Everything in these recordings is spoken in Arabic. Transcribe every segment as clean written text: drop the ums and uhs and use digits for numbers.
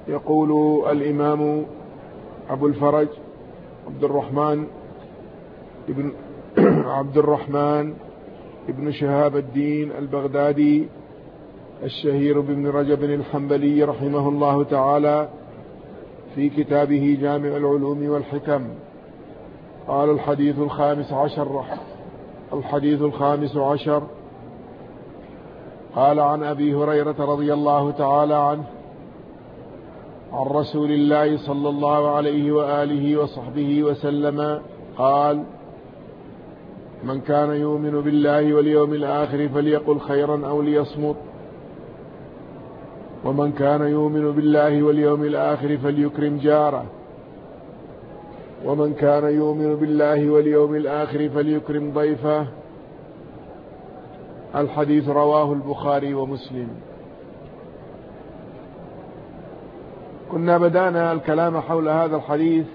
يقول الإمام أبو الفرج عبد الرحمن ابن شهاب الدين البغدادي الشهير بابن رجب الحنبلي رحمه الله تعالى في كتابه جامع العلوم والحكم قال: الحديث الخامس عشر قال: عن أبي هريرة رضي الله تعالى عنه عن رسول الله صلى الله عليه وآله وصحبه وسلم قال: من كان يؤمن بالله واليوم الآخر فليقل خيرا أو ليصمت، ومن كان يؤمن بالله واليوم الآخر فليكرم جاره، ومن كان يؤمن بالله واليوم الآخر فليكرم ضيفه. الحديث رواه البخاري ومسلم. كنا بدأنا الكلام حول هذا الحديث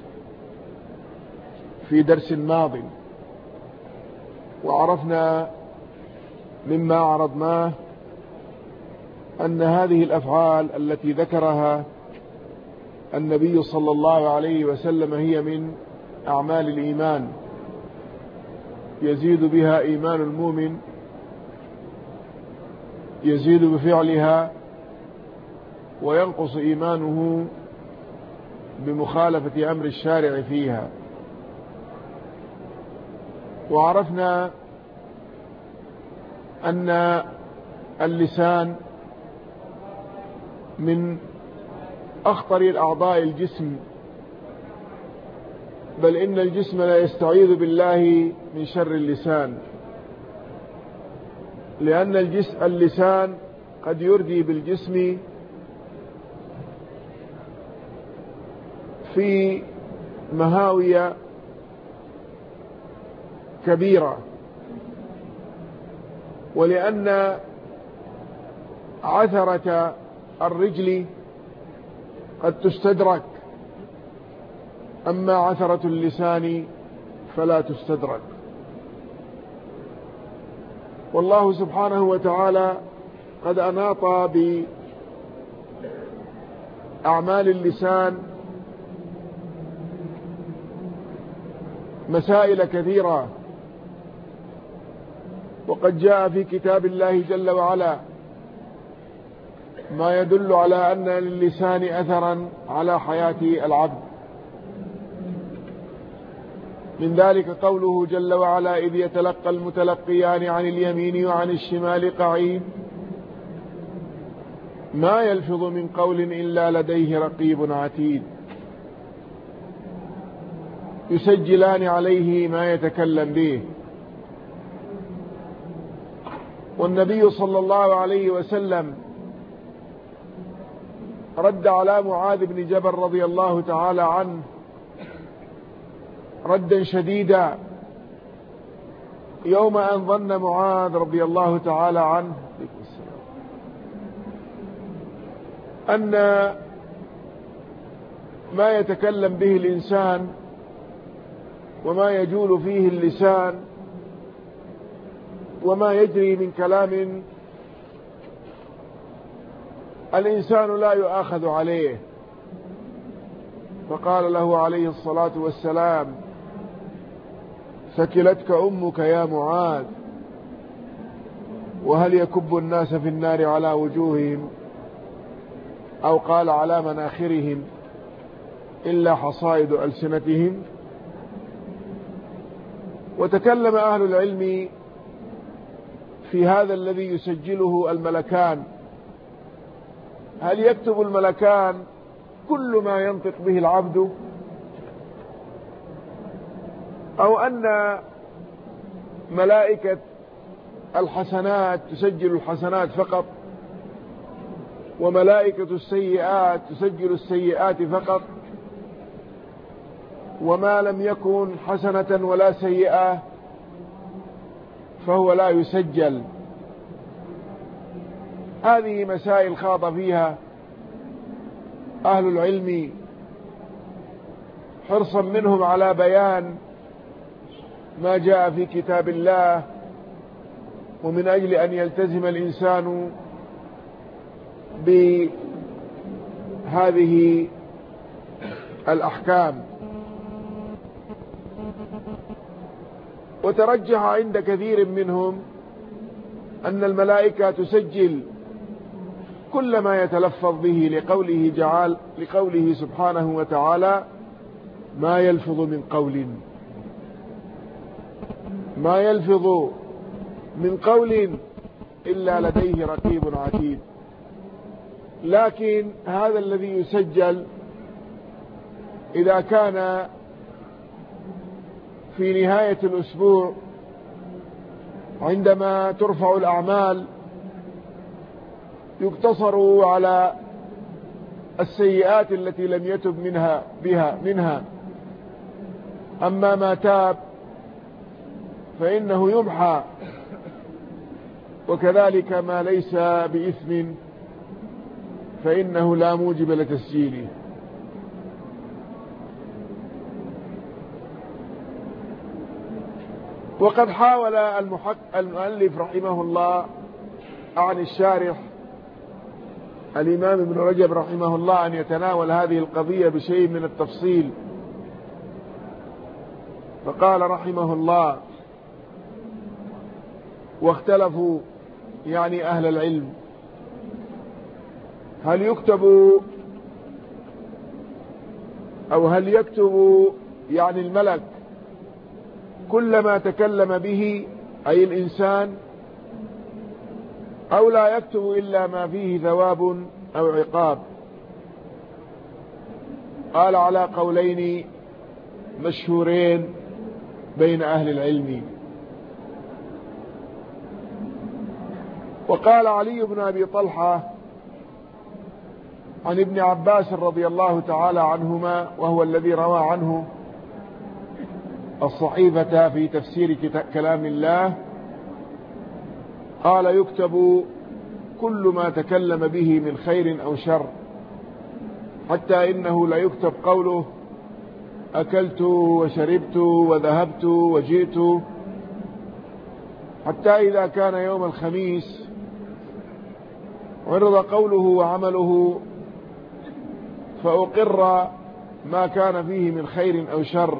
في درس ماض، وعرفنا مما عرضناه أن هذه الأفعال التي ذكرها النبي صلى الله عليه وسلم هي من أعمال الإيمان، يزيد بها إيمان المؤمن، يزيد بفعلها، وينقص إيمانه بمخالفة أمر الشارع فيها. وعرفنا أن اللسان من أخطر الأعضاء الجسم، بل إن الجسم لا يستعيذ بالله من شر اللسان، لأن اللسان قد يردي بالجسم في مهاوي كبيرة، ولأن عثرة الرجل قد تستدرك، أما عثرة اللسان فلا تستدرك. والله سبحانه وتعالى قد أناط بأعمال اللسان مسائل كثيرة، وقد جاء في كتاب الله جل وعلا ما يدل على أن للسان أثرا على حياة العبد. من ذلك قوله جل وعلا: إذ يتلقى المتلقيان عن اليمين وعن الشمال قعيد ما يلفظ من قول إلا لديه رقيب عتيد يسجلان عليه ما يتكلم به. والنبي صلى الله عليه وسلم رد على معاذ بن جبل رضي الله تعالى عنه ردا شديدا يوم أن ظن معاذ رضي الله تعالى عنه أن ما يتكلم به الإنسان وما يجول فيه اللسان وما يجري من كلام الإنسان لا يؤاخذ عليه، فقال له عليه الصلاة والسلام: ثكلتك أمك يا معاذ، وهل يكب الناس في النار على وجوههم، أو قال على مناخرهم، إلا حصائد ألسنتهم. وتكلم أهل العلم في هذا الذي يسجله الملكان: هل يكتب الملكان كل ما ينطق به العبد، أو أن ملائكة الحسنات تسجل الحسنات فقط، وملائكة السيئات تسجل السيئات فقط، وما لم يكن حسنة ولا سيئة فهو لا يسجل؟ هذه مسائل خاض فيها أهل العلم حرصا منهم على بيان ما جاء في كتاب الله، ومن أجل أن يلتزم الإنسان هذه الأحكام. وترجح عند كثير منهم أن الملائكة تسجل كل ما يتلفظ به لقوله سبحانه وتعالى: ما يلفظ من قول إلا لديه رقيب عتيد. لكن هذا الذي يسجل إذا كان في نهاية الأسبوع عندما ترفع الأعمال يقتصر على السيئات التي لم يتب منها. أما ما تاب فإنه يمحى، وكذلك ما ليس بإثم فإنه لا موجب لتسجيله. وقد حاول المؤلف رحمه الله عن الشارح الإمام ابن رجب رحمه الله أن يتناول هذه القضية بشيء من التفصيل، فقال رحمه الله: واختلفوا يعني أهل العلم هل يكتب يعني الملك كل ما تكلم به أي الإنسان، أو لا يكتب إلا ما فيه ثواب أو عقاب. قال على قولين مشهورين بين أهل العلم. وقال علي بن أبي طلحة عن ابن عباس رضي الله تعالى عنهما، وهو الذي روى عنه الصحيفة في تفسير كلام الله، قال: يكتب كل ما تكلم به من خير أو شر، حتى إنه لا يكتب قوله: أكلت وشربت وذهبت وجئت، حتى إذا كان يوم الخميس عرض قوله وعمله فأقر ما كان فيه من خير أو شر،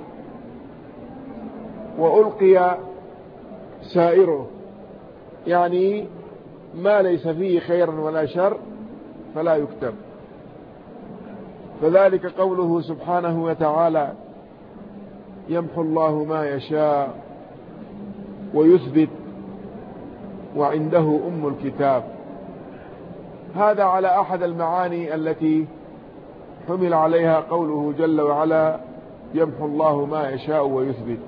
وألقي سائره، يعني ما ليس فيه خير ولا شر فلا يكتب. فذلك قوله سبحانه وتعالى: يمحو الله ما يشاء ويثبت وعنده أم الكتاب. هذا على أحد المعاني التي حمل عليها قوله جل وعلا: يمحو الله ما يشاء ويثبت.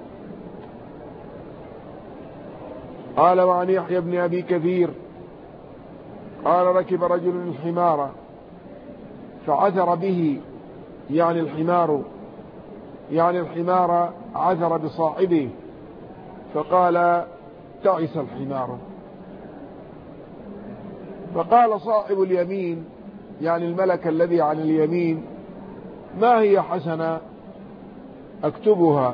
قال: وعن يحيى بن أبي كثير قال: ركب رجل الحمار فعثر به، يعني الحمار عثر بصاحبه، فقال: تعس الحمار. فقال صاحب اليمين، يعني الملك الذي عن اليمين: ما هي حسنة أكتبها؟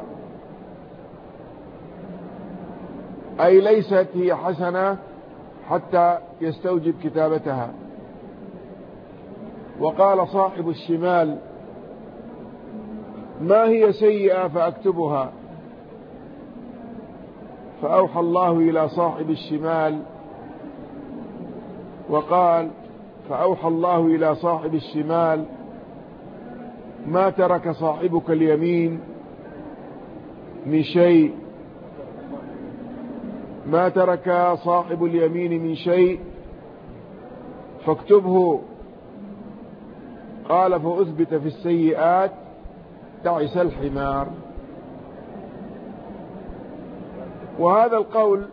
أي ليست هي حسنة حتى يستوجب كتابتها. وقال صاحب الشمال: ما هي سيئة فأكتبها؟ فأوحى الله إلى صاحب الشمال وقال: فأوحى الله إلى صاحب الشمال: ما ترك صاحبك اليمين من شيء، ما ترك صاحب اليمين من شيء فاكتبه. قال: فأثبت في السيئات تعس الحمار. وهذا القول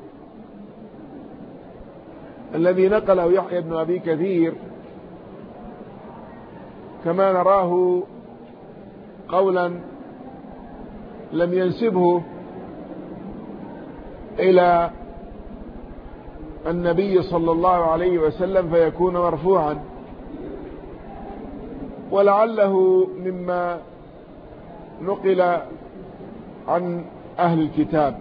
الذي نقله يحيى بن أبي كثير كما نراه قولا لم ينسبه إلى النبي صلى الله عليه وسلم فيكون مرفوعا، ولعله مما نقل عن أهل الكتاب.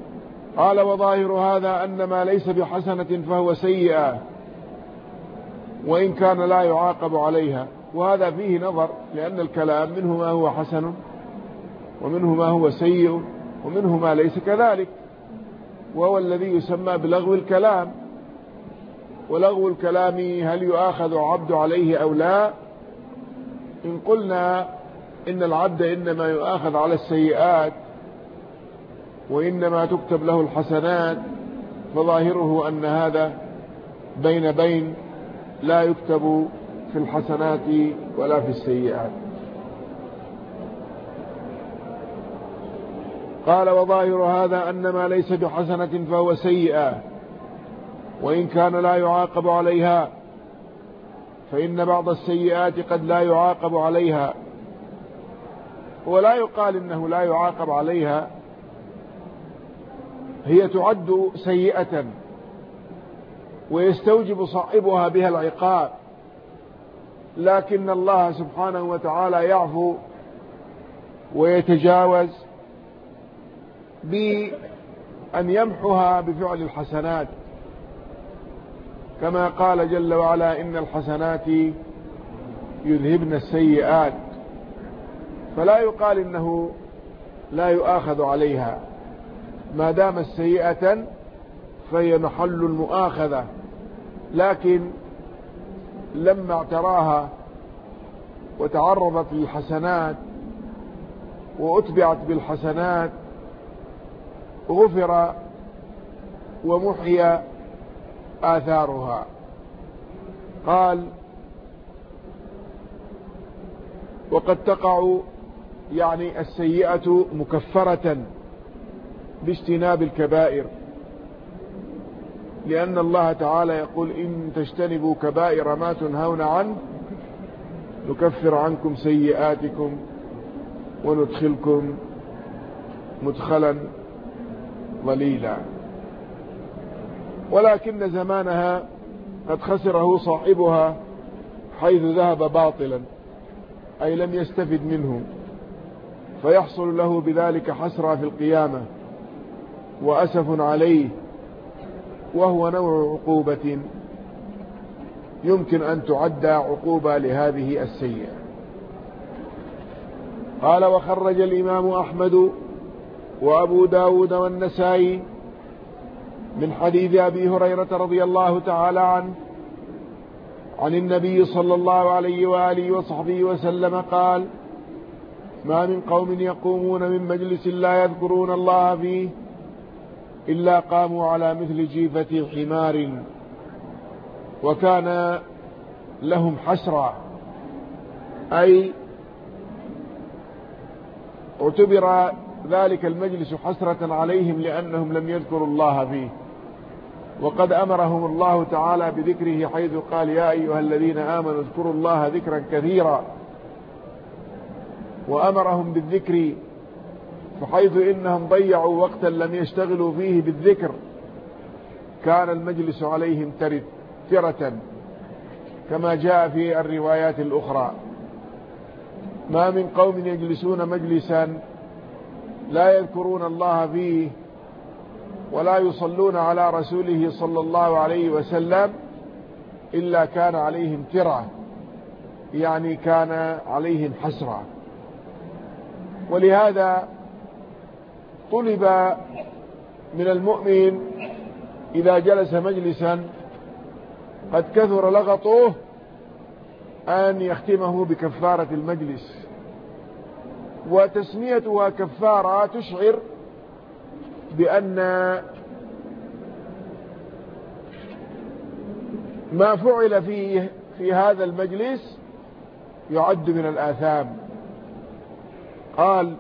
قال: وظاهر هذا أن ما ليس بحسنة فهو سيئة، وإن كان لا يعاقب عليها. وهذا فيه نظر، لأن الكلام منه ما هو حسن ومنه ما هو سيء ومنه ما ليس كذلك، وهو الذي يسمى بلغو الكلام. ولغو الكلام هل يؤاخذ عبد عليه أو لا؟ إن قلنا إن العبد إنما يؤاخذ على السيئات وإنما تكتب له الحسنات، فظاهره أن هذا بين لا يكتب في الحسنات ولا في السيئات. قال: وظاهر هذا أن ما ليس بحسنة فهو سيئة، وإن كان لا يعاقب عليها، فإن بعض السيئات قد لا يعاقب عليها. ولا يقال إنه لا يعاقب عليها، هي تعد سيئة ويستوجب صاحبها بها العقاب، لكن الله سبحانه وتعالى يعفو ويتجاوز بأن يمحها بفعل الحسنات، كما قال جل وعلا: إن الحسنات يذهبن السيئات. فلا يقال إنه لا يؤاخذ عليها، ما دامت سيئة فهي محل المؤاخذة، لكن لما اعتراها وتعرضت للحسنات وأتبعت بالحسنات غفر ومحي آثارها. قال: وقد تقع يعني السيئة مكفرة باجتناب الكبائر، لأن الله تعالى يقول: إن تجتنبوا كبائر ما تنهون عنه نكفر عنكم سيئاتكم وندخلكم مدخلا ظليلا. ولكن زمانها قد خسره صاحبها حيث ذهب باطلا، أي لم يستفد منه، فيحصل له بذلك حسرة في القيامة وأسف عليه، وهو نوع عقوبة يمكن أن تعد عقوبة لهذه السيئة. قال: وخرج الإمام أحمد وأبو داود والنسائي من حديث أبي هريرة رضي الله تعالى عنه عن النبي صلى الله عليه وآله وصحبه وسلم قال: ما من قوم يقومون من مجلس لا يذكرون الله فيه إلا قاموا على مثل جيفة حمار وكان لهم حسرة، أي اعتبر ذلك المجلس حسرة عليهم لأنهم لم يذكروا الله فيه، وقد أمرهم الله تعالى بذكره حيث قال: يا أيها الذين آمنوا اذكروا الله ذكرا كثيرا، وأمرهم بالذكر، فحيث إنهم ضيعوا وقتا لم يشتغلوا فيه بالذكر كان المجلس عليهم ترة، كما جاء في الروايات الأخرى: ما من قوم يجلسون مجلسا لا يذكرون الله فيه ولا يصلون على رسوله صلى الله عليه وسلم إلا كان عليهم ترة، يعني كان عليهم حسرة. ولهذا طلب من المؤمن إذا جلس مجلسا قد كثر لغطه أن يختمه بكفارة المجلس، وتسميتها كفارة تشعر بأن ما فعل فيه في هذا المجلس يعد من الآثام. قال: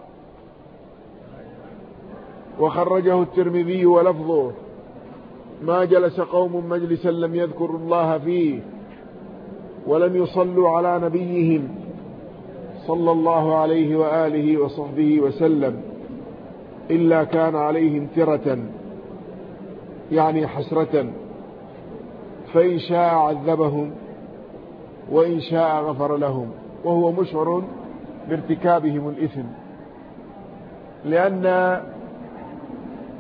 وخرجه الترمذي ولفظه: ما جلس قوم مجلسا لم يذكروا الله فيه ولم يصلوا على نبيهم صلى الله عليه وآله وصحبه وسلم إلا كان عليهم ترة، يعني حسرة، فإن شاء عذبهم وإن شاء غفر لهم، وهو مشعر بارتكابهم الإثم، لأن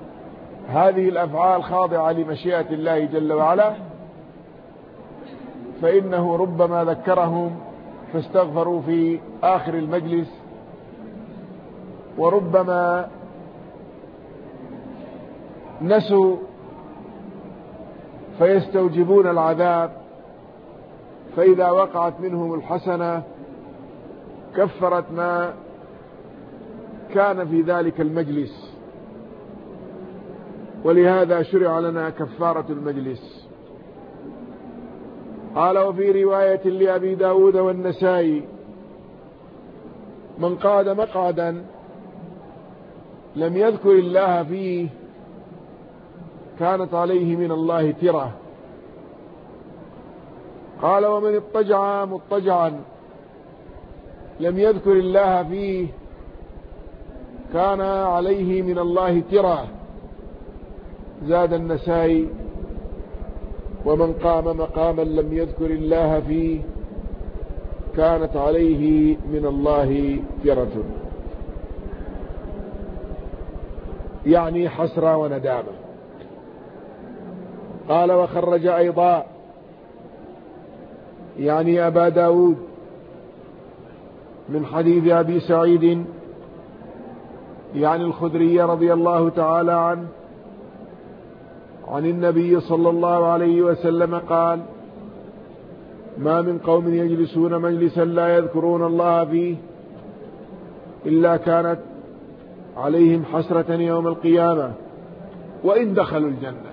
هذه الأفعال خاضعة لمشيئة الله جل وعلا، فإنه ربما ذكرهم فاستغفروا في آخر المجلس، وربما نسوا فيستوجبون العذاب، فإذا وقعت منهم الحسنة كفرت ما كان في ذلك المجلس، ولهذا شرع لنا كفارة المجلس. قال: وفي رواية لأبي داود والنسائي: من قعد مقعدا لم يذكر الله فيه كانت عليه من الله ترة. قال: ومن اضطجع مضطجعا لم يذكر الله فيه كان عليه من الله ترة. زاد النسائي: ومن قام مقاما لم يذكر الله فيه كانت عليه من الله ترة، يعني حسرة وندامة. قال: وخرج أيضا يعني أبا داود من حديث أبي سعيد يعني الخدري رضي الله تعالى عنه عن النبي صلى الله عليه وسلم قال: ما من قوم يجلسون مجلسا لا يذكرون الله فيه إلا كانت عليهم حسرة يوم القيامة وإن دخلوا الجنة،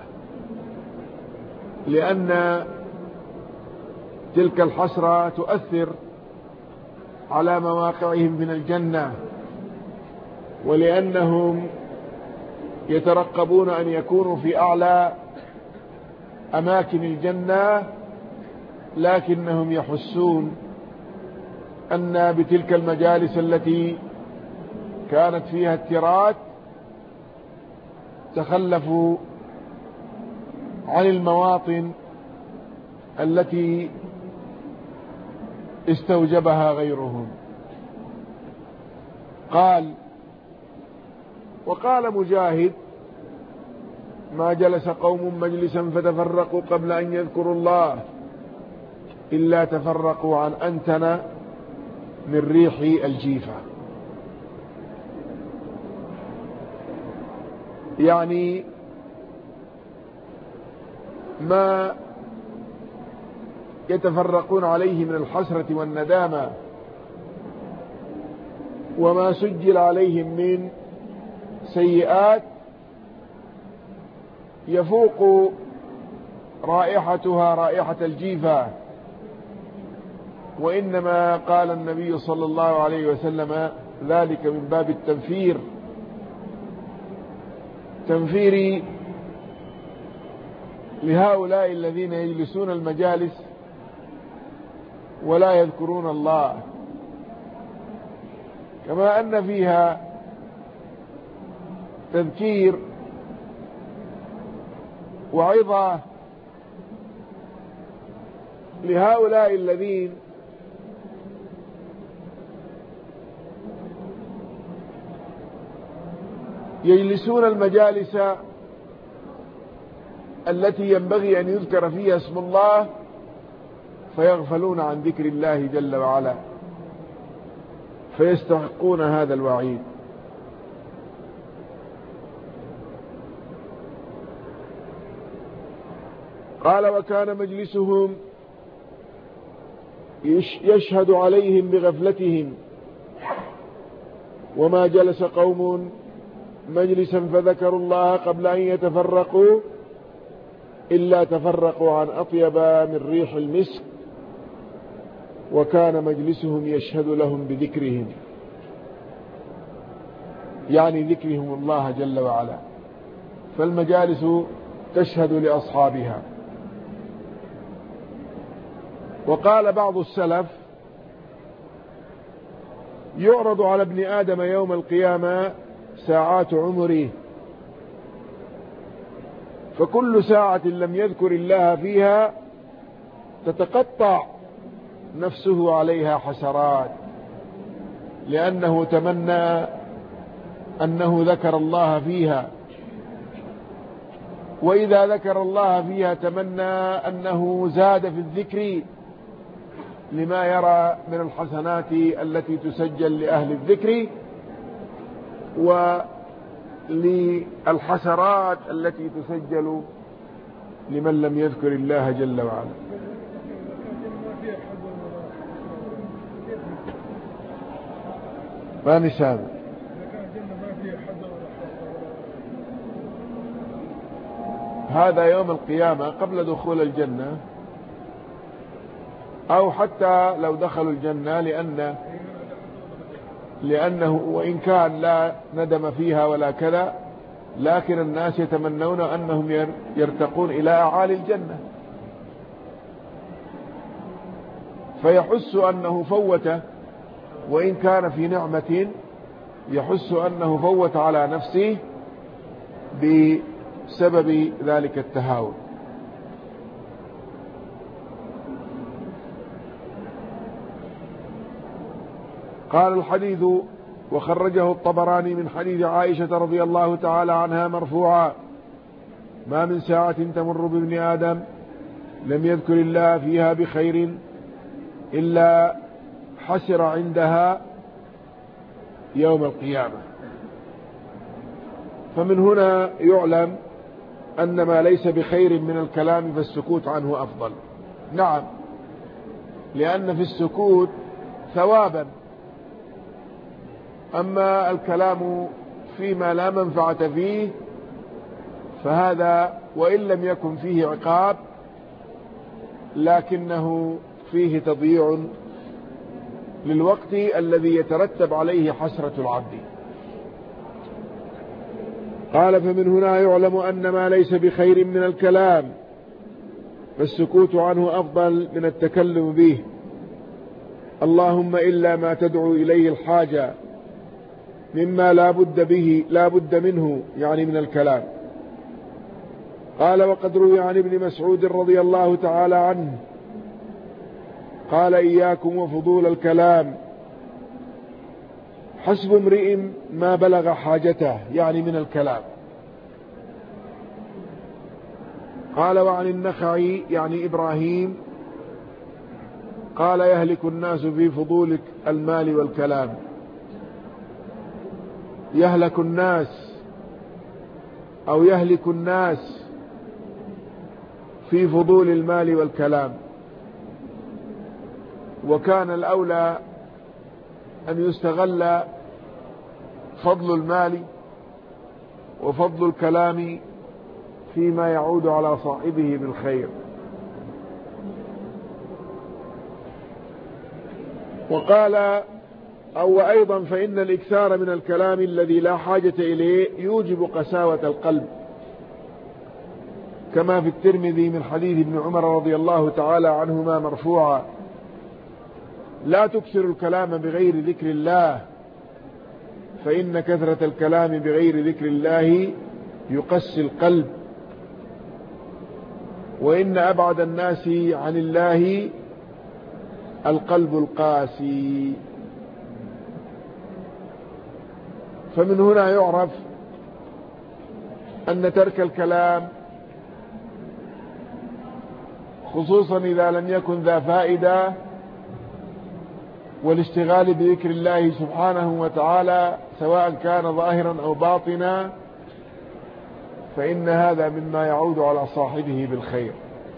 لأن تلك الحسرة تؤثر على مواقعهم من الجنة، ولأنهم يترقبون أن يكونوا في أعلى أماكن الجنة، لكنهم يحسون أن بتلك المجالس التي كانت فيها الترات تخلفوا عن المواطن التي استوجبها غيرهم. قال: وقال مجاهد: ما جلس قوم مجلسا فتفرقوا قبل أن يذكروا الله إلا تفرقوا عن أنتن من ريح الجيفة. يعني ما يتفرقون عليه من الحسرة والندامة وما سجل عليهم من سيئات يفوق رائحتها رائحة الجيفة. وإنما قال النبي صلى الله عليه وسلم ذلك من باب تنفير لهؤلاء الذين يجلسون المجالس ولا يذكرون الله، كما أن فيها تذكير وعظة لهؤلاء الذين يجلسون المجالس التي ينبغي أن يذكر فيها اسم الله فيغفلون عن ذكر الله جل وعلا، فيستحقون هذا الوعيد. قال: وكان مجلسهم يشهد عليهم بغفلتهم، وما جلس قوم مجلسا فذكروا الله قبل أن يتفرقوا إلا تفرقوا عن أطيب من ريح المسك، وكان مجلسهم يشهد لهم بذكرهم، يعني ذكرهم الله جل وعلا، فالمجالس تشهد لأصحابها. وقال بعض السلف: يعرض على ابن آدم يوم القيامة ساعات عمره، فكل ساعة لم يذكر الله فيها تتقطع نفسه عليها حسرات، لأنه تمنى أنه ذكر الله فيها، وإذا ذكر الله فيها تمنى أنه زاد في الذكر لما يرى من الحسنات التي تسجل لأهل الذكر وللحسرات التي تسجل لمن لم يذكر الله جل وعلا. ما نسابه هذا يوم القيامة قبل دخول الجنة، أو حتى لو دخلوا الجنة، لأنه وإن كان لا ندم فيها ولا كذا، لكن الناس يتمنون أنهم يرتقون إلى أعالي الجنة، فيحس أنه فوت، وإن كان في نعمة يحس أنه فوت على نفسه بسبب ذلك التهاون. قال الحديث وخرجه الطبراني من حديث عائشة رضي الله تعالى عنها مرفوعا: ما من ساعة تمر بابن آدم لم يذكر الله فيها بخير إلا حسر عندها يوم القيامة. فمن هنا يعلم أن ما ليس بخير من الكلام فالسكوت عنه أفضل. نعم، لأن في السكوت ثوابا، أما الكلام فيما لا منفعة فيه فهذا وإن لم يكن فيه عقاب لكنه فيه تضييع للوقت الذي يترتب عليه حسرة العبد. قال: فمن هنا يعلم أن ما ليس بخير من الكلام فالسكوت عنه أفضل من التكلم به، اللهم إلا ما تدعو إليه الحاجة مما لا بد منه، يعني من الكلام. قال: وقد روي عن ابن مسعود رضي الله تعالى عنه قال: إياكم وفضول الكلام، حسب امرئ ما بلغ حاجته، يعني من الكلام. قال: وعن النخعي يعني إبراهيم قال: يهلك الناس في فضول المال والكلام. يهلك الناس أو يهلك الناس في فضول المال والكلام، وكان الأولى أن يستغل فضل المال وفضل الكلام فيما يعود على صاحبه بالخير. وقال: وأيضا فإن الإكثار من الكلام الذي لا حاجة إليه يوجب قساوة القلب، كما في الترمذي من حديث ابن عمر رضي الله تعالى عنهما مرفوعا: لا تكثر الكلام بغير ذكر الله، فإن كثرة الكلام بغير ذكر الله يقسي القلب، وإن أبعد الناس عن الله القلب القاسي. فمن هنا يعرف أن ترك الكلام، خصوصا إذا لم يكن ذا فائدة، والاشتغال بذكر الله سبحانه وتعالى سواء كان ظاهرا أو باطنا، فإن هذا مما يعود على صاحبه بالخير.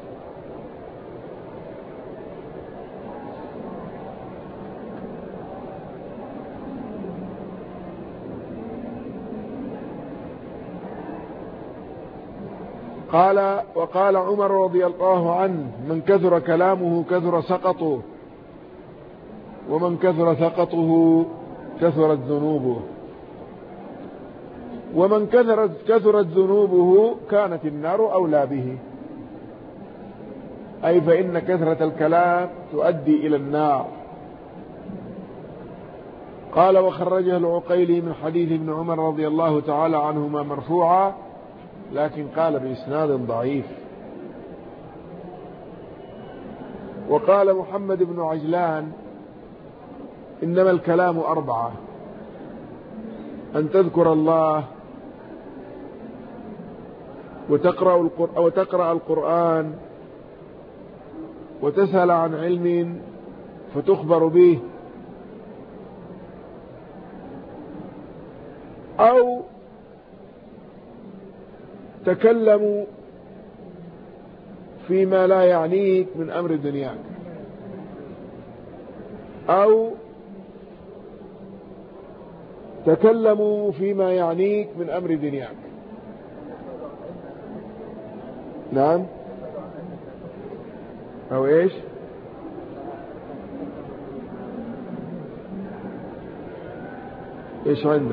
قال: وقال عمر رضي الله عنه: من كثر كلامه كثر سقطه، ومن كثر سقطه كثرت ذنوبه، ومن كثرت ذنوبه كانت النار أولى به، أي فإن كثرة الكلام تؤدي إلى النار. قال: وخرجه العقيلي من حديث ابن عمر رضي الله تعالى عنهما مرفوعا، لكن قال بإسناد ضعيف. وقال محمد بن عجلان: إنما الكلام 4: أن تذكر الله، وتقرأ القرآن، وتسأل عن علم فتخبر به، أو تكلموا فيما لا يعنيك من أمر دنياك، أو تكلموا فيما يعنيك من أمر دنياك. نعم، أو إيش؟ إيش عندك؟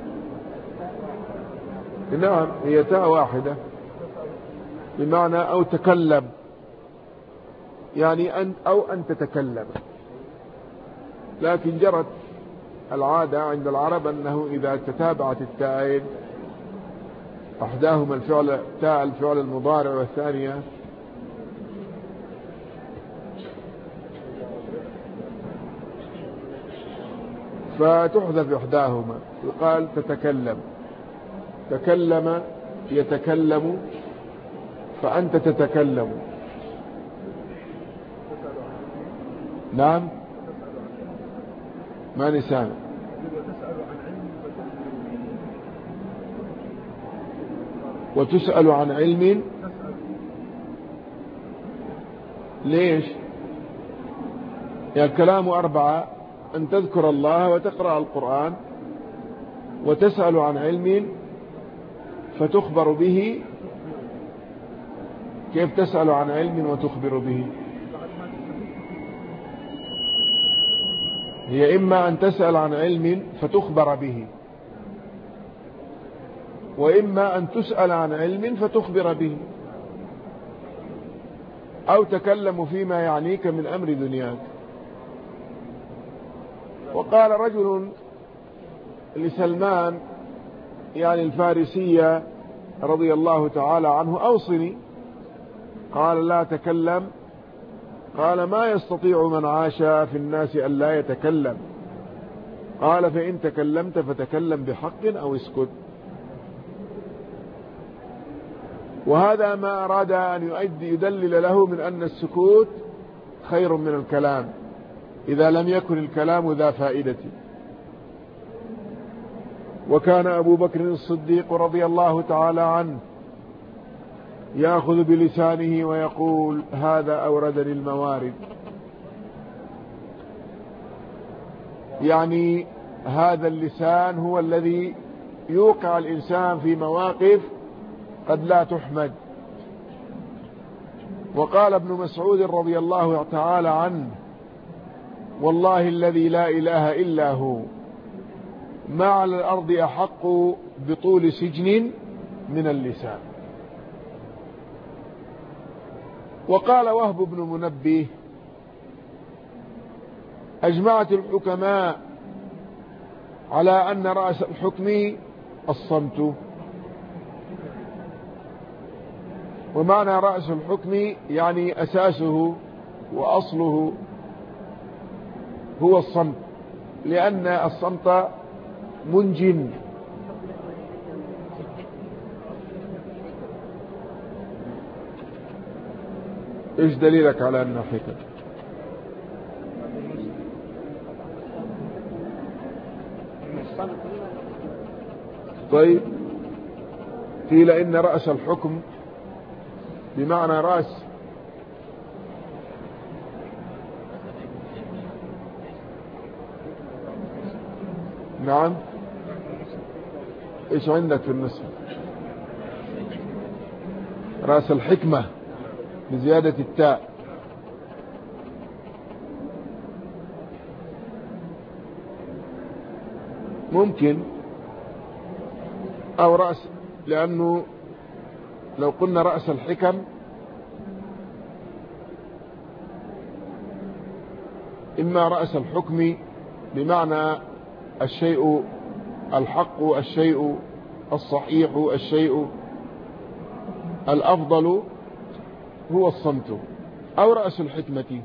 نعم، هي تاء واحدة بمعنى أو تكلم، يعني أو أن تتكلم. لكن جرت العادة عند العرب أنه إذا تتابعت التاءين، أحداهما تاء الفعل المضارع والثانية فتحذف إحداهما، يقال تتكلم. تكلم يتكلم، فأنت تتكلم. نعم، ما نسان. وتسأل عن علم، ليش؟ يعني الكلام أربعة: أن تذكر الله وتقرأ القرآن، وتسأل عن علم فتخبر به. كيف تسأل عن علم وتخبر به؟ هي إما أن تسأل عن علم فتخبر به، وإما أن تسأل عن علم فتخبر به، أو تكلم فيما يعنيك من أمر دنياك. وقال رجل لسلمان يعني الفارسية رضي الله تعالى عنه: أوصني. قال: لا تكلم. قال: ما يستطيع من عاش في الناس أن لا يتكلم. قال: فإن تكلمت فتكلم بحق أو اسكت. وهذا ما أراد أن يدلل له من أن السكوت خير من الكلام إذا لم يكن الكلام ذا فائدة. وكان أبو بكر الصديق رضي الله تعالى عنه يأخذ بلسانه ويقول: هذا أوردني الموارد، يعني هذا اللسان هو الذي يوقع الإنسان في مواقف قد لا تحمد. وقال ابن مسعود رضي الله تعالى عنه: والله الذي لا إله إلا هو، ما على الأرض أحق بطول سجن من اللسان. وقال وهب بن منبه: أجمعت الحكماء على أن رأس الحكم الصمت. ومعنى رأس الحكم يعني أساسه وأصله هو الصمت، لأن الصمت منجن. إيش دليلك على أنه حكم؟ طيب، قيل إن رأس الحكم بمعنى رأس. نعم، إيش عندك في النسخة؟ رأس الحكمة بزيادة التاء. ممكن، أو رأس، لأنه لو قلنا رأس الحكم إما رأس الحكم بمعنى الشيء الحق، الشيء الصحيح، الشيء الأفضل هو الصمت، أو رأس الحكمة.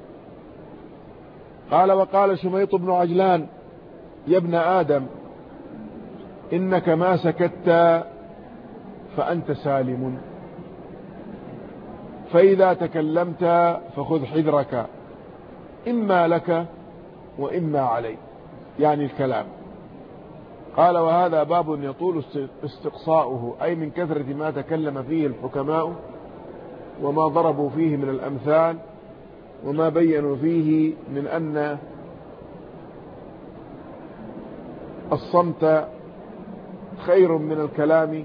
قال: وقال شميط بن عجلان: يا ابن آدم، إنك ما سكت فأنت سالم، فإذا تكلمت فخذ حذرك، إما لك وإما علي، يعني الكلام. قال: وهذا باب يطول استقصاؤه، أي من كثرة ما تكلم فيه الحكماء وما ضربوا فيه من الأمثال وما بينوا فيه من أن الصمت خير من الكلام،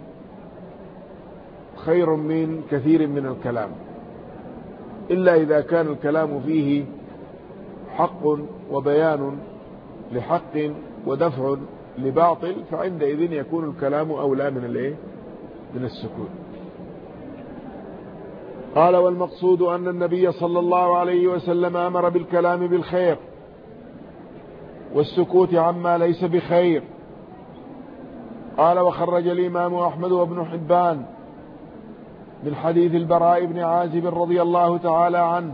خير من كثير من الكلام، إلا إذا كان الكلام فيه حق وبيان لحق ودفع لباطل، فعندئذ يكون الكلام أولى من السكوت. قال: والمقصود أن النبي صلى الله عليه وسلم أمر بالكلام بالخير والسكوت عما ليس بخير. قال: وخرج الإمام أحمد وابن حبان من حديث البراء بن عازب رضي الله تعالى عنه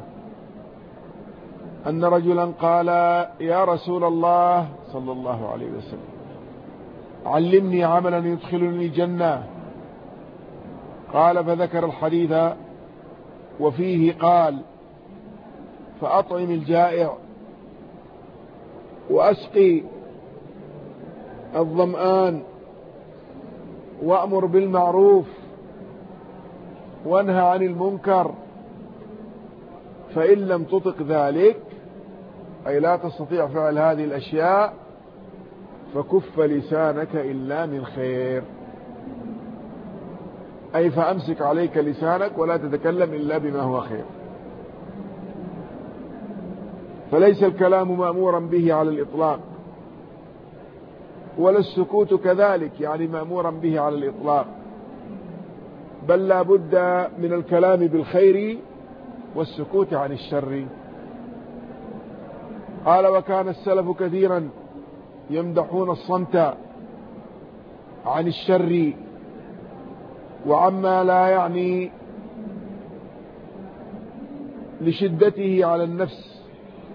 أن رجلا قال: يا رسول الله صلى الله عليه وسلم، علمني عملا يدخلني الجنة. قال: فذكر الحديث وفيه قال: فأطعم الجائع وأسقي الظمآن وأمر بالمعروف وانهى عن المنكر، فإن لم تطق ذلك، أي لا تستطيع فعل هذه الأشياء، فكف لسانك إلا من خير، أي فأمسك عليك لسانك ولا تتكلم إلا بما هو خير. فليس الكلام مأمورا به على الإطلاق، ولا السكوت كذلك، يعني مأمورا به على الإطلاق، بل لا بد من الكلام بالخير والسكوت عن الشر. قال: وكان السلف كثيرا يمدحون الصمت عن الشر وعما لا يعني لشدته على النفس،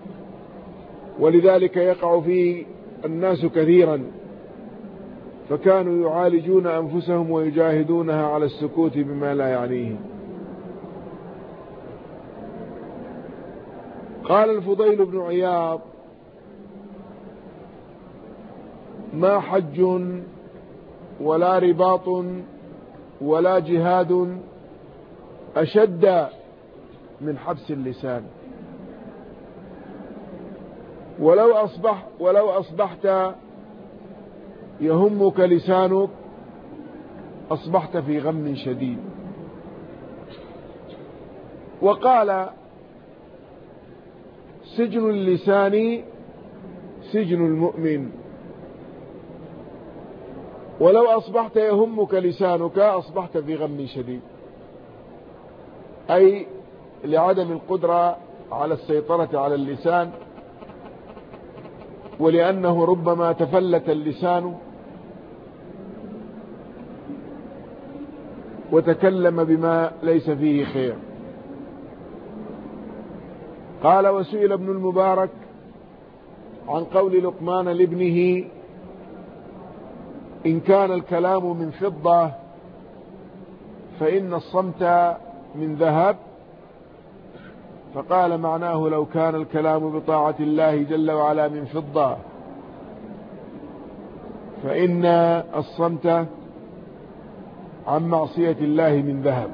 ولذلك يقع فيه الناس كثيرا، فكانوا يعالجون أنفسهم ويجاهدونها على السكوت بما لا يعنيهم. قال الفضيل بن عياض: ما حج ولا رباط ولا جهاد أشد من حبس اللسان، ولو أصبحت يهمك لسانك أصبحت في غم شديد. وقال: سجن اللسان سجن المؤمن، ولو أصبحت يهمك لسانك أصبحت في غم شديد، أي لعدم القدرة على السيطرة على اللسان، ولأنه ربما تفلت اللسان وتكلم بما ليس فيه خير. قال: وسئل ابن المبارك عن قول لقمان لابنه: إن كان الكلام من فضة فإن الصمت من ذهب، فقال: معناه لو كان الكلام بطاعة الله جل وعلا من فضة فإن الصمت عن معصية الله من ذهب.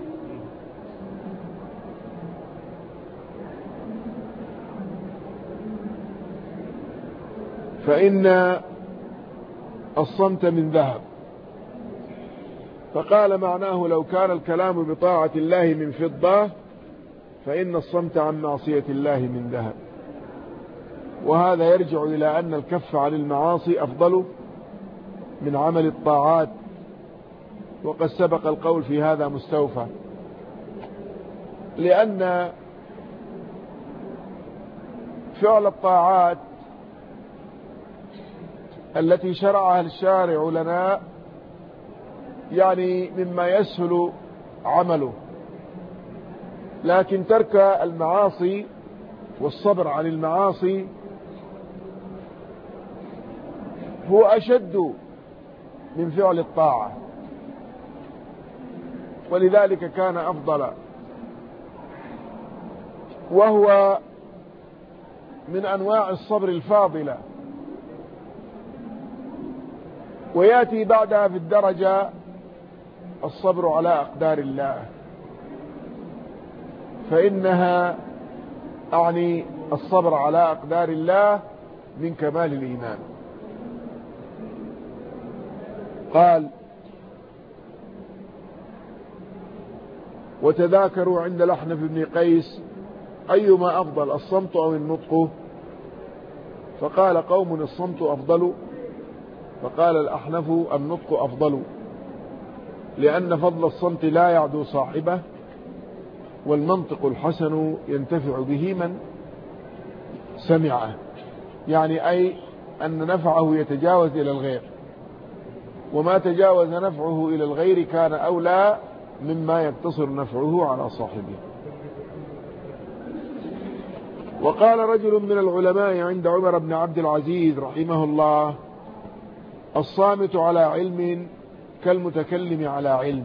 فإن الصمت من ذهب، فقال: معناه لو كان الكلام بطاعة الله من فضة فإن الصمت عن معصية الله من ذهب. وهذا يرجع إلى أن الكف عن المعاصي أفضل من عمل الطاعات، وقد سبق القول في هذا مستوفى، لأن فعل الطاعات التي شرعها الشارع لنا يعني مما يسهل عمله، لكن ترك المعاصي والصبر عن المعاصي هو أشد من فعل الطاعة، ولذلك كان أفضل، وهو من أنواع الصبر الفاضلة، ويأتي بعدها في الدرجة الصبر على أقدار الله، فإنها أعني الصبر على أقدار الله من كمال الإيمان. قال: وتذاكروا عند الأحنف بن قيس أيما أفضل الصمت أو النطق؟ فقال قوم: الصمت أفضل. فقال الأحنف: النطق أفضل، لأن فضل الصمت لا يعدو صاحبه، والمنطق الحسن ينتفع به من سمعه، يعني أي أن نفعه يتجاوز إلى الغير، وما تجاوز نفعه إلى الغير كان أولى مما يقتصر نفعه على صاحبه. وقال رجل من العلماء عند عمر بن عبد العزيز رحمه الله: الصامت على علم كالمتكلم على علم.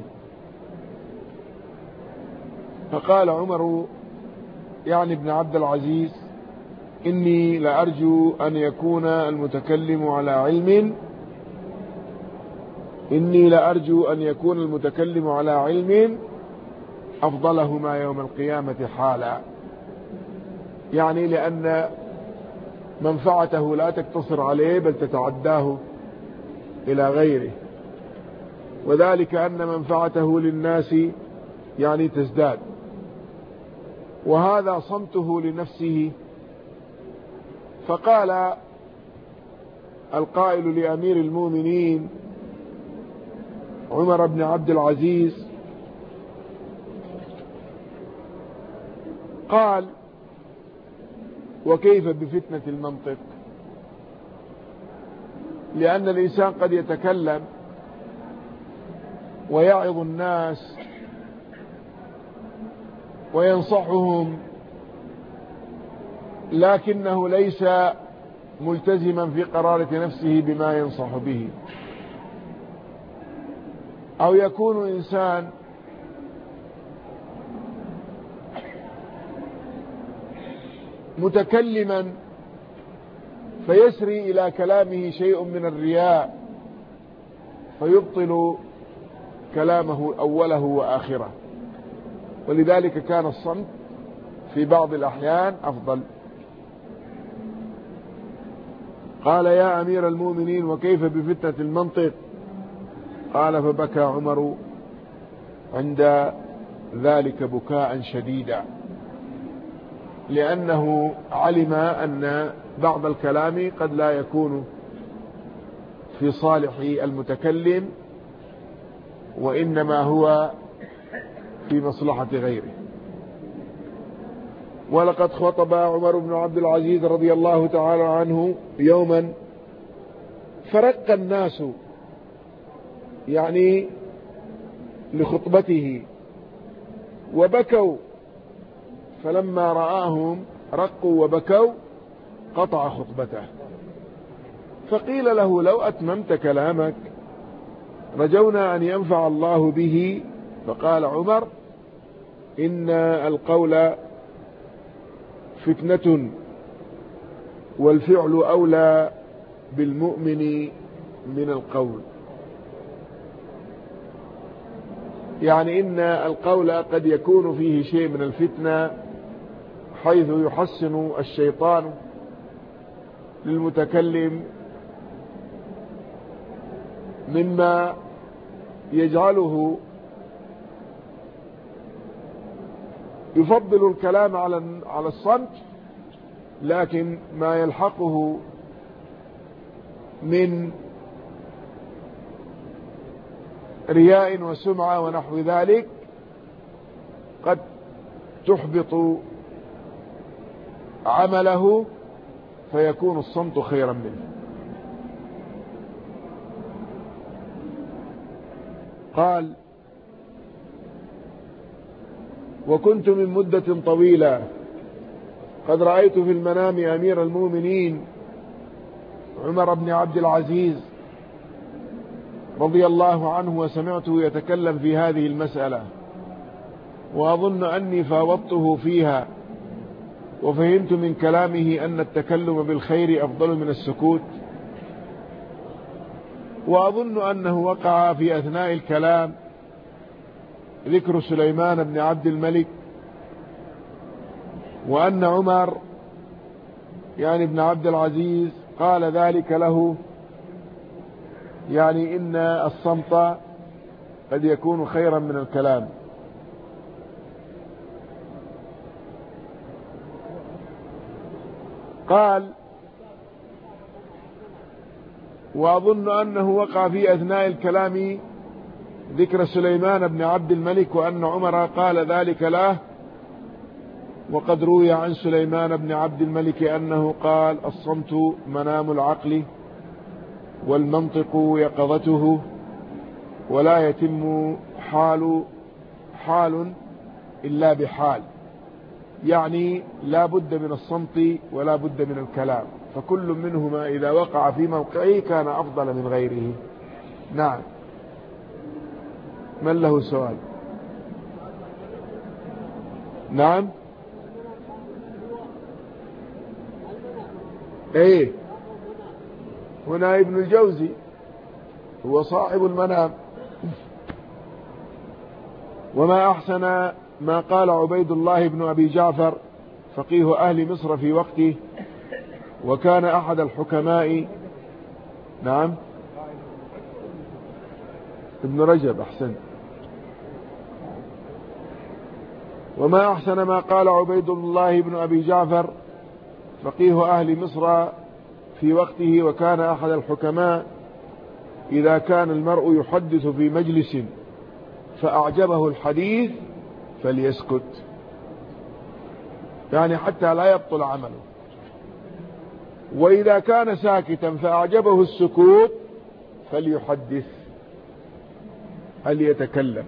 فقال عمر يعني ابن عبد العزيز: إني لأرجو أن يكون المتكلم على علم، إني لأرجو أن يكون المتكلم على علم أفضلهما يوم القيامة حالا، يعني لأن منفعته لا تقتصر عليه بل تتعداه إلى غيره، وذلك أن منفعته للناس يعني تزداد، وهذا صمته لنفسه. فقال القائل لأمير المؤمنين عمر بن عبد العزيز، قال: وكيف بفتنة المنطق؟ لأن الإنسان قد يتكلم ويعظ الناس وينصحهم، لكنه ليس ملتزما في قرارة نفسه بما ينصح به، أو يكون إنسان متكلما فيسري إلى كلامه شيء من الرياء فيبطل كلامه أوله وآخره، ولذلك كان الصمت في بعض الأحيان أفضل. قال: يا أمير المؤمنين وكيف بفتنة المنطق؟ قال: فبكى عمر عند ذلك بكاء شديدا، لأنه علم أن بعض الكلام قد لا يكون في صالح المتكلم، وإنما هو في مصلحة غيره. ولقد خطب عمر بن عبد العزيز رضي الله تعالى عنه يوما فرق الناس يعني لخطبته وبكوا، فلما رآهم رقوا وبكوا قطع خطبته، فقيل له: لو أتممت كلامك رجونا أن ينفع الله به. فقال عمر: إن القول فتنة، والفعل أولى بالمؤمن من القول. يعني إن القول قد يكون فيه شيء من الفتنة، حيث يحسن الشيطان للمتكلم مما يجعله يفضل الكلام على الصمت، لكن ما يلحقه من رياء وسمعة ونحو ذلك قد تحبط عمله، فيكون الصمت خيرا منه. قال: وكنت من مدة طويلة قد رأيت في المنام أمير المؤمنين عمر بن عبد العزيز رضي الله عنه، وسمعته يتكلم في هذه المسألة، وأظن أني فاوضته فيها، وفهمت من كلامه أن التكلم بالخير أفضل من السكوت، وأظن أنه وقع في أثناء الكلام ذكر سليمان بن عبد الملك، وأن عمر يعني ابن عبد العزيز قال ذلك له، يعني إن الصمت قد يكون خيرا من الكلام. قال وأظن أنه وقع في أثناء الكلام ذكر سليمان بن عبد الملك، وأن عمر قال ذلك له. وقد روي عن سليمان بن عبد الملك أنه قال: الصمت منام العقل والمنطق يقظته، ولا يتم حال إلا بحال، يعني لا بد من الصمت ولا بد من الكلام، فكل منهما إذا وقع في موقعه كان أفضل من غيره. نعم. من له سؤال؟ نعم. ايه، هنا ابن الجوزي هو صاحب المنام. وما أحسن ما قال عبيد الله بن أبي جعفر فقيه أهل مصر في وقته، وكان أحد الحكماء. نعم، ابن رجب. أحسن. وما أحسن ما قال عبيد الله بن أبي جعفر فقيه أهل مصر في وقته، وكان أحد الحكماء: إذا كان المرء يحدث في مجلس فأعجبه الحديث فليسكت، يعني حتى لا يبطل عمله. وإذا كان ساكتا فأعجبه السكوت فليحدث، فليتكلم.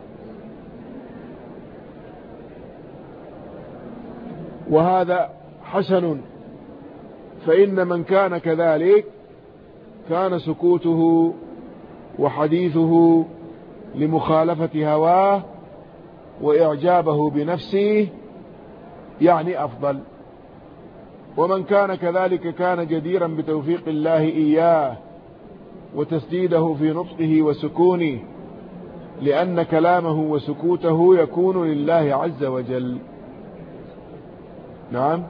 وهذا حسن، فإن من كان كذلك كان سكوته وحديثه لمخالفة هواه وإعجابه بنفسه يعني أفضل. ومن كان كذلك كان جديرا بتوفيق الله إياه وتسديده في نطقه وسكونه، لأن كلامه وسكوته يكون لله عز وجل. نعم.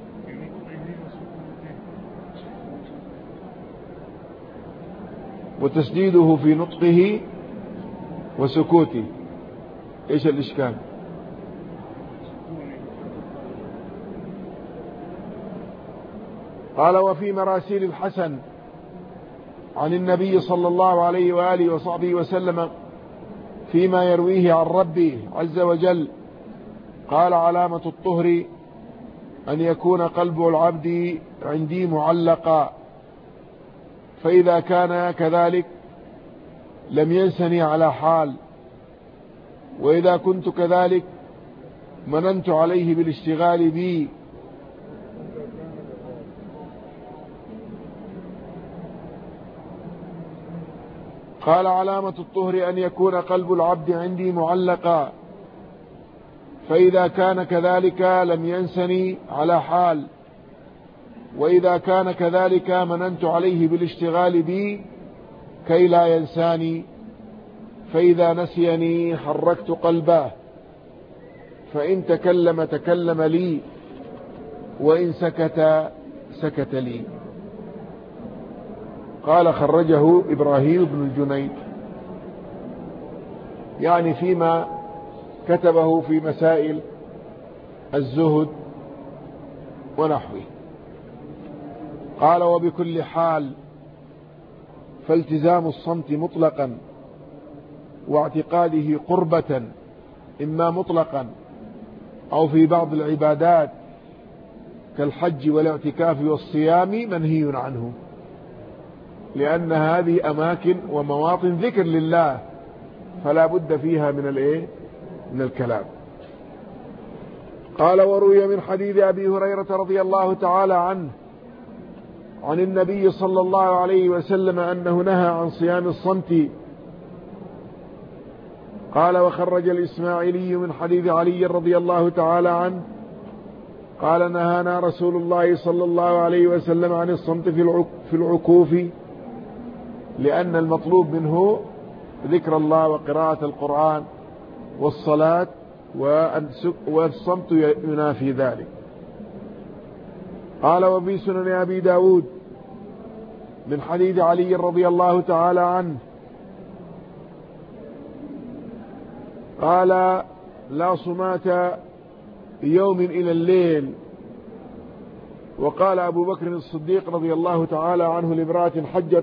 وتسديده في نطقه وسكوته، ايش الاشكال؟ قال: وفي مراسيل الحسن عن النبي صلى الله عليه وآله وصحبه وسلم فيما يرويه عن ربه عز وجل، قال: علامة الطهر أن يكون قلب العبد عندي معلقا، فإذا كان كذلك لم ينسني على حال، وإذا كنت كذلك مننت عليه بالاشتغال بي. قال: علامة الطهر أن يكون قلب العبد عندي معلقا، فإذا كان كذلك لم ينسني على حال، وإذا كان كذلك مننت عليه بالاشتغال بي كي لا ينساني، فإذا نسيني حركت قلبه، فإن تكلم تكلم لي، وإن سكت سكت لي. قال: خرجه إبراهيم بن الجنيد، يعني فيما كتبه في مسائل الزهد ونحوه. قال: وبكل حال فالتزام الصمت مطلقا واعتقاده قربة، إما مطلقا أو في بعض العبادات كالحج والاعتكاف والصيام منهي عنه، لأن هذه أماكن ومواطن ذكر لله، فلا بد فيها من الكلام. قال: وروي من حديث أبي هريرة رضي الله تعالى عنه عن النبي صلى الله عليه وسلم أنه نهى عن صيام الصمت. قال: وخرج الإسماعيلي من حديث علي رضي الله تعالى عنه قال نهانا رسول الله صلى الله عليه وسلم عن الصمت في العكوف، لأن المطلوب منه ذكر الله وقراءة القرآن والصلاة، والصمت ينافي ذلك. قال وفي سنن أبي داود من حديث علي رضي الله تعالى عنه قال لا صمات يوم إلى الليل. وقال أبو بكر الصديق رضي الله تعالى عنه لامرأة حجت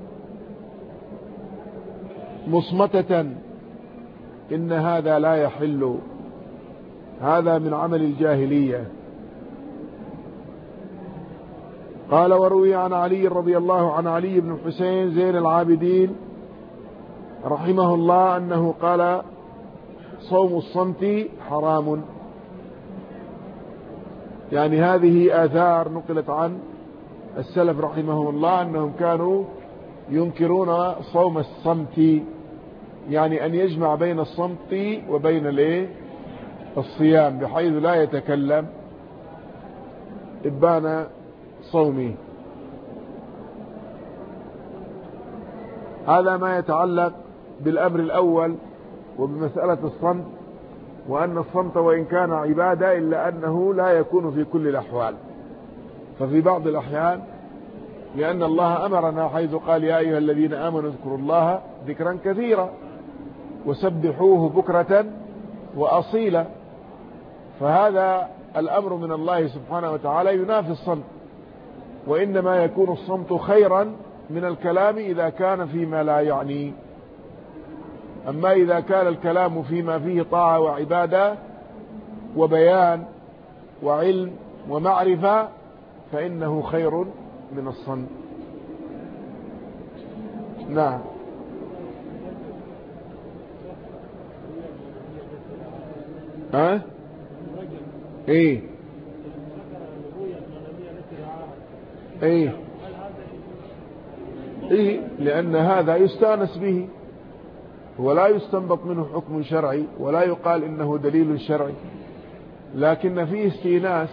مصمتة إن هذا لا يحل، هذا من عمل الجاهلية. قال وروي عن علي رضي الله عن علي بن حسين زين العابدين رحمه الله أنه قال صوم الصمت حرام. يعني هذه آثار نقلت عن السلف رحمهم الله أنهم كانوا ينكرون صوم الصمت، يعني أن يجمع بين الصمت وبين الصيام بحيث لا يتكلم إبان صومه. هذا ما يتعلق بالأمر الأول وبمسألة الصمت، وأن الصمت وإن كان عبادة إلا أنه لا يكون في كل الأحوال، ففي بعض الأحيان لأن الله أمرنا حيث قال يا أيها الذين آمنوا اذكروا الله ذكرا كثيرا وسبحوه بكرة وأصيلا، فهذا الأمر من الله سبحانه وتعالى ينافي الصمت، وإنما يكون الصمت خيرا من الكلام إذا كان فيما لا يعني. أما إذا كان الكلام فيما فيه طاعة وعبادة وبيان وعلم ومعرفة فإنه خير من الصمت. نعم. ايه لأن هذا يستانس به ولا يستنبط منه حكم شرعي ولا يقال إنه دليل شرعي، لكن فيه استئناس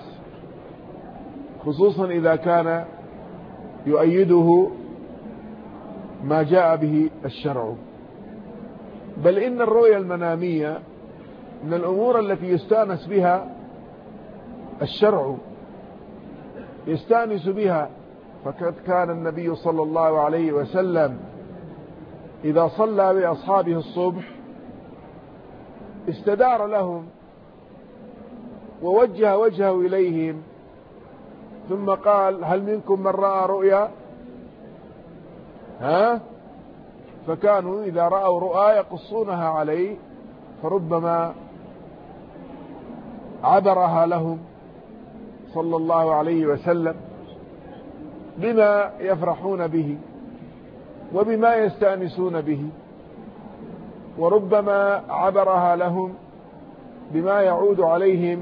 خصوصا إذا كان يؤيده ما جاء به الشرع. بل إن الرؤيا المنامية من الأمور التي يستانس بها الشرع، يستانس بها. فقد كان النبي صلى الله عليه وسلم إذا صلى بأصحابه الصبح استدار لهم ووجه وجهه إليهم ثم قال هل منكم من رأى رؤيا؟ فكانوا إذا رأوا رؤى يقصونها عليه، فربما عبرها لهم صلى الله عليه وسلم بما يفرحون به وبما يستأنسون به، وربما عبرها لهم بما يعود عليهم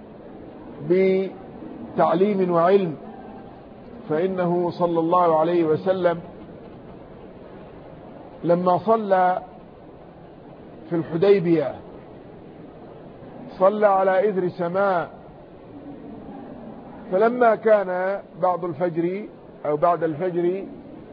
بتعليم وعلم. فإنه صلى الله عليه وسلم لما صلى في الحديبية صلى على إثر سماء، فلما كان بعد الفجر أو بعد الفجر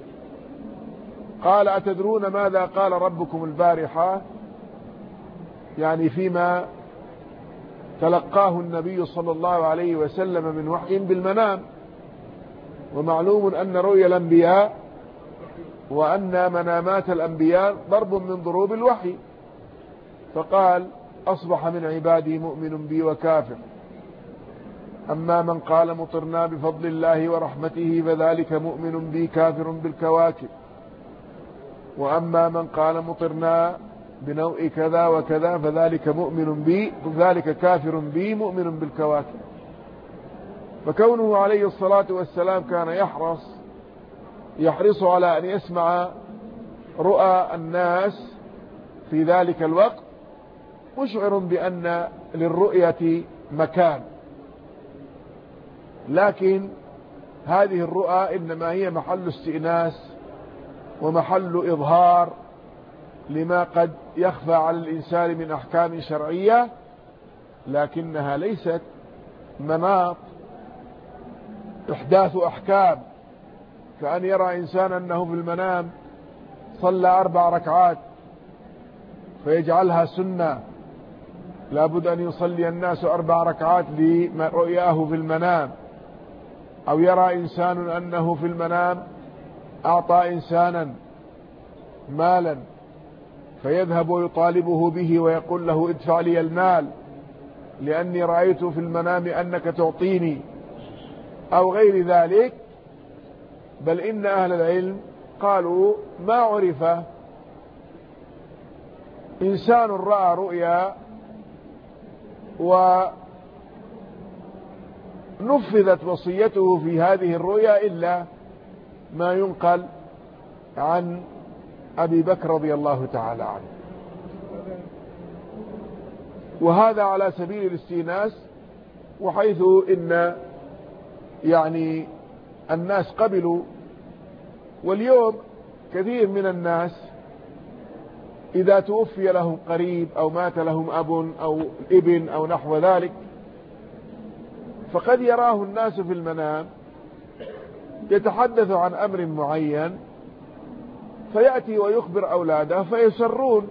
قال أتدرون ماذا قال ربكم البارحة؟ يعني فيما تلقاه النبي صلى الله عليه وسلم من وحي بالمنام، ومعلوم أن رؤيا الأنبياء وأن منامات الأنبياء ضرب من ضروب الوحي. فقال أصبح من عبادي مؤمن بي وكافر، أما من قال مطرنا بفضل الله ورحمته فذلك مؤمن بي كافر بالكواكب، وأما من قال مطرنا بنوء كذا وكذا فذلك مؤمن بي فذلك كافر بي مؤمن بالكواكب. فكونه عليه الصلاة والسلام كان يحرص على أن يسمع رؤى الناس في ذلك الوقت، مشعر بأن للرؤية مكان، لكن هذه الرؤى إنما هي محل استئناس ومحل إظهار لما قد يخفى على الإنسان من أحكام شرعية، لكنها ليست مناط إحداث أحكام، كأن يرى إنسان أنه في المنام صلى 4 ركعات فيجعلها سنة، لابد أن يصلي الناس 4 ركعات لرؤياه في المنام. أو يرى إنسان أنه في المنام أعطى إنسانا مالا فيذهب ويطالبه به ويقول له ادفع لي المال لأني رأيت في المنام أنك تعطيني، أو غير ذلك. بل إن أهل العلم قالوا ما عرف إنسان رأى رؤيا ونفذت وصيته في هذه الرؤيا إلا ما ينقل عن أبي بكر رضي الله تعالى عنه. وهذا على سبيل الاستئناس، وحيث إن يعني الناس قبلوا. واليوم كثير من الناس إذا توفي لهم قريب أو مات لهم أب أو ابن أو نحو ذلك، فقد يراه الناس في المنام يتحدث عن أمر معين فيأتي ويخبر أولاده فيسرون،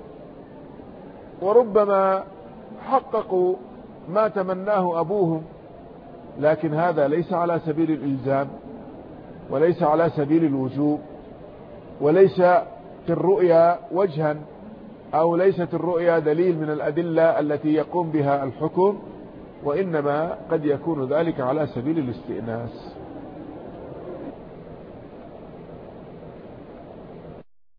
وربما حققوا ما تمناه أبوهم. لكن هذا ليس على سبيل الإلزام، وليس على سبيل الوجوب، وليس في الرؤيا وجها، أو ليست الرؤيا دليل من الأدلة التي يقوم بها الحكم، وإنما قد يكون ذلك على سبيل الاستئناس.